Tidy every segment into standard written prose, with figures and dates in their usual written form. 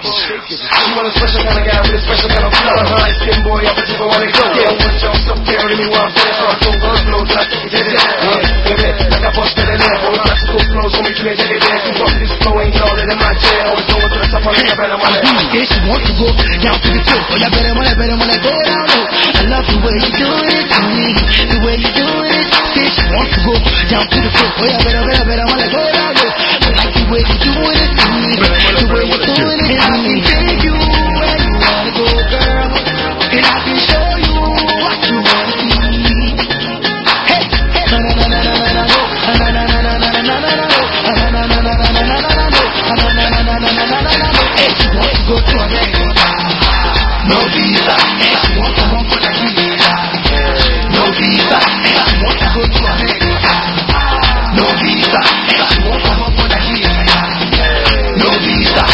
You want a special kind of guy with a special kind of flow. Light skin boy, I'm a different one to go. Yeah, one job, stop caring me while I'm there. So I don't go slow till I take it down. Baby, like I bust it in there. All classical flows, on me to make it there. Too rough, this flow ain't all in my chair. Always going to the top, I'm like, better money. Yeah, she wants to go down to the tip. Oh, yeah, better money, go down low. I love the way you do it to me, the way you do it. Yeah, she wants to go down to the tip. Oh, yeah, better money, go down low. I like the way you do it to me, the way you do it. And I can take you where you wanna go, girl. And I can show you what you wanna see. Hey, na na na na na na na, na na na na na na na na, na na na na na na na na, na na na na na. Hey, she wants to go to America. No visa, and she wants to run for the visa. No visa, and she wants to go to America. No visa, and she wants to run for the visa. No visa,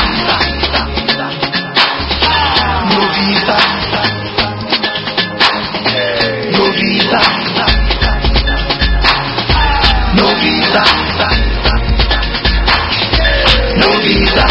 no visa, no visa, no visa, no visa.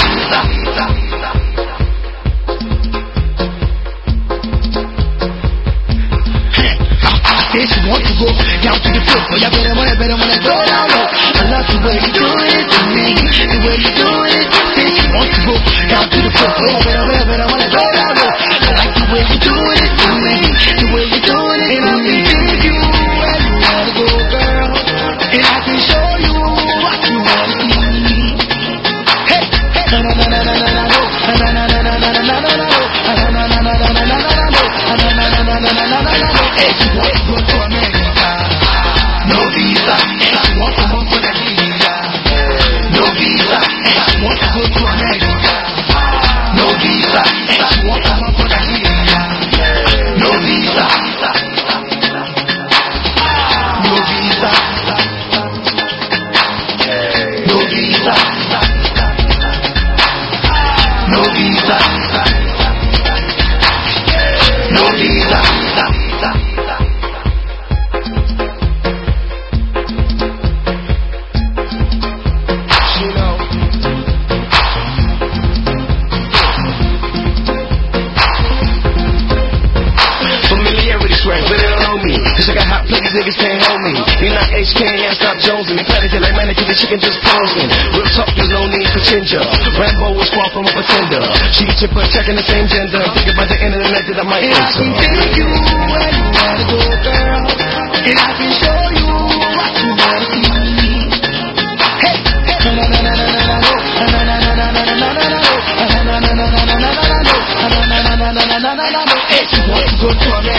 She wants to go down to the floor. Oh, yeah, better money, go down low. I love the way you do it to me, the way you do it. Say she wants to go down to the floor. Oh, yeah, better money, go down low. I like the way you do it to me, the way you do it. And I can take you where you wanna go, girl. And I can show you what you wanna see. Hey, na na na na na na na, na na na na na na na na, na na na na na na na na, na na na na na na. Hey, she wants to go to America. No visa, and she wants to run for the visa. No visa, and she wants to go to America. No visa, and she wants to run for the visa. No visa, no visa, no visa, no visa, no visa. Cause I got hot places, niggas can't hold me. They not HK, yeah, stop jonesing. They play it like mannequin, the chicken just posing. Real talk, there's no need for ginger. Rambo was far from a pretender. She get your butt checking the same gender. Think about the end of the night that I might enter. And I can take you where you wanna go, girl. And I can show you what you wanna see. Hey, na na na na na na na, na na na na na na na na, na na na na na na na, na na na na na na na. Hey, she wants to go to America.